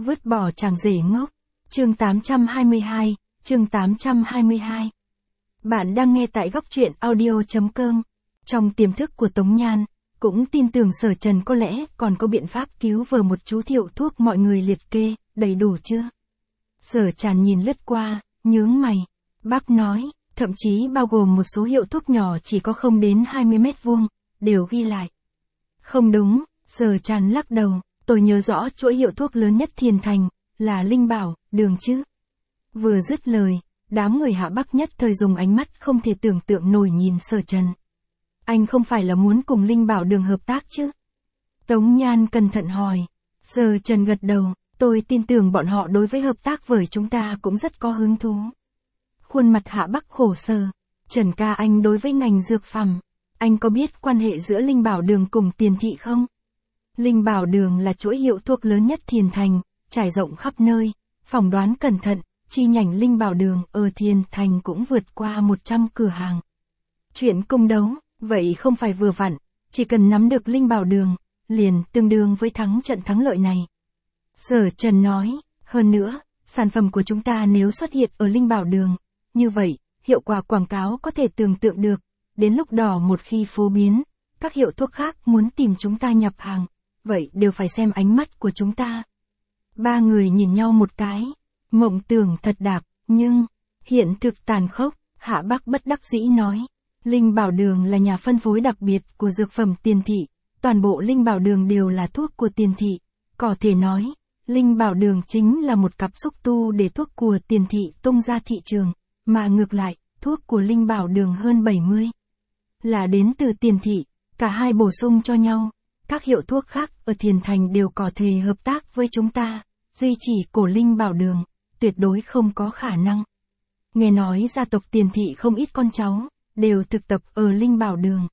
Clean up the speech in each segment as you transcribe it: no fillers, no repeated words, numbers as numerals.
Vứt bỏ chàng rể ngốc. Chương 822, chương 822. Bạn đang nghe tại góc truyện audio.com. Trong tiềm thức của Tống Nhan, cũng tin tưởng Sở Trần có lẽ còn có biện pháp cứu vờ một chú thiệu thuốc mọi người liệt kê, đầy đủ chưa? Sở Trần nhìn lướt qua, nhướng mày. Bác nói, thậm chí bao gồm một số hiệu thuốc nhỏ chỉ có không đến 20 mét vuông, đều ghi lại. Không đúng, Sở Trần lắc đầu, tôi nhớ rõ chuỗi hiệu thuốc lớn nhất Thiền Thành, là Linh Bảo, Đường chứ. Vừa dứt lời, đám người Hạ Bắc nhất thời dùng ánh mắt không thể tưởng tượng nổi nhìn Sở Trần. Anh không phải là muốn cùng Linh Bảo Đường hợp tác chứ? Tống Nhan cẩn thận hỏi. Sở Trần gật đầu, tôi tin tưởng bọn họ đối với hợp tác với chúng ta cũng rất có hứng thú. Khuôn mặt Hạ Bắc khổ sở. Trần ca, anh đối với ngành dược phẩm, anh có biết quan hệ giữa Linh Bảo Đường cùng Tiền Thị không? Linh Bảo Đường là chuỗi hiệu thuốc lớn nhất Thiền Thành, trải rộng khắp nơi, phỏng đoán cẩn thận, chi nhánh Linh Bảo Đường ở Thiền Thành cũng vượt qua 100 cửa hàng. Chuyện cung đấu, vậy không phải vừa vặn, chỉ cần nắm được Linh Bảo Đường, liền tương đương với trận thắng lợi này. Sở Trần nói, hơn nữa, sản phẩm của chúng ta nếu xuất hiện ở Linh Bảo Đường, như vậy, hiệu quả quảng cáo có thể tưởng tượng được, đến lúc đó một khi phổ biến, các hiệu thuốc khác muốn tìm chúng ta nhập hàng, vậy đều phải xem ánh mắt của chúng ta. Ba người nhìn nhau một cái, mộng tưởng thật đạp, nhưng, hiện thực tàn khốc, Hạ Bắc bất đắc dĩ nói. Linh Bảo Đường là nhà phân phối đặc biệt của dược phẩm Tiền Thị, toàn bộ Linh Bảo Đường đều là thuốc của Tiền Thị, có thể nói, Linh Bảo Đường chính là một cặp xúc tu để thuốc của Tiền Thị tung ra thị trường, mà ngược lại, thuốc của Linh Bảo Đường hơn 70 là đến từ Tiền Thị, cả hai bổ sung cho nhau. Các hiệu thuốc khác ở Thiền Thành đều có thể hợp tác với chúng ta, duy chỉ của Linh Bảo Đường, tuyệt đối không có khả năng. Nghe nói gia tộc Tiền Thị không ít con cháu, đều thực tập ở Linh Bảo Đường.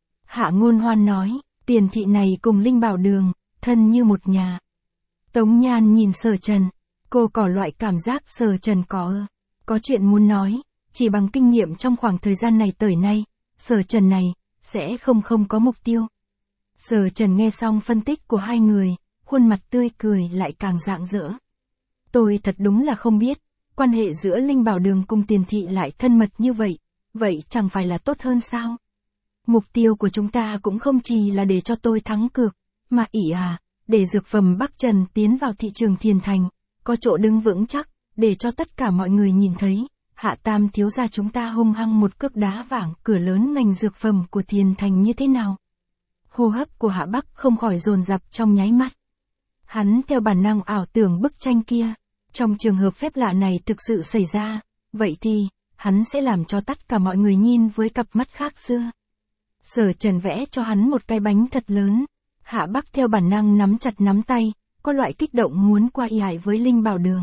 Hạ Ngôn Hoan nói, Tiền Thị này cùng Linh Bảo Đường, thân như một nhà. Tống Nhan nhìn Sở Trần, cô có loại cảm giác Sở Trần có chuyện muốn nói, chỉ bằng kinh nghiệm trong khoảng thời gian này tới nay, Sở Trần này, sẽ không có mục tiêu. Sở Trần nghe xong phân tích của hai người, khuôn mặt tươi cười lại càng rạng rỡ. Tôi thật đúng là không biết, quan hệ giữa Linh Bảo Đường cùng Tiền Thị lại thân mật như vậy chẳng phải là tốt hơn sao? Mục tiêu của chúng ta cũng không chỉ là để cho tôi thắng cược, mà để dược phẩm Bắc Trần tiến vào thị trường Thiền Thành, có chỗ đứng vững chắc, để cho tất cả mọi người nhìn thấy, Hạ Tam thiếu gia chúng ta hung hăng một cước đá vảng cửa lớn ngành dược phẩm của Thiền Thành như thế nào. Hô hấp của Hạ Bắc không khỏi dồn dập trong nháy mắt. Hắn theo bản năng ảo tưởng bức tranh kia, trong trường hợp phép lạ này thực sự xảy ra, vậy thì, hắn sẽ làm cho tất cả mọi người nhìn với cặp mắt khác xưa. Sở Trần vẽ cho hắn một cái bánh thật lớn, Hạ Bắc theo bản năng nắm chặt nắm tay, có loại kích động muốn qua y hại với Linh Bảo Đường.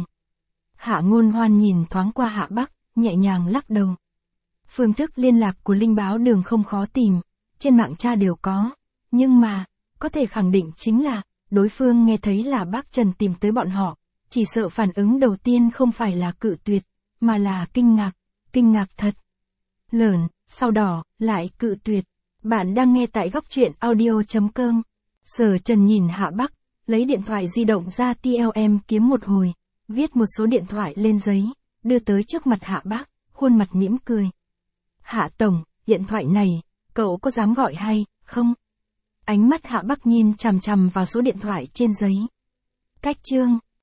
Hạ Ngôn Hoan nhìn thoáng qua Hạ Bắc, nhẹ nhàng lắc đầu. Phương thức liên lạc của Linh Bảo Đường không khó tìm, trên mạng tra đều có, nhưng mà, có thể khẳng định chính là, đối phương nghe thấy là bác Trần tìm tới bọn họ, chỉ sợ phản ứng đầu tiên không phải là cự tuyệt, mà là kinh ngạc thật lớn, sau đó, lại cự tuyệt. Bạn đang nghe tại góc truyện audio.com. Sở Trần nhìn Hạ Bắc, lấy điện thoại di động ra TLM kiếm một hồi, viết một số điện thoại lên giấy, đưa tới trước mặt Hạ Bắc, khuôn mặt mỉm cười. Hạ Tổng, điện thoại này, cậu có dám gọi hay, không? Ánh mắt Hạ Bắc nhìn chằm chằm vào số điện thoại trên giấy. Cách chương.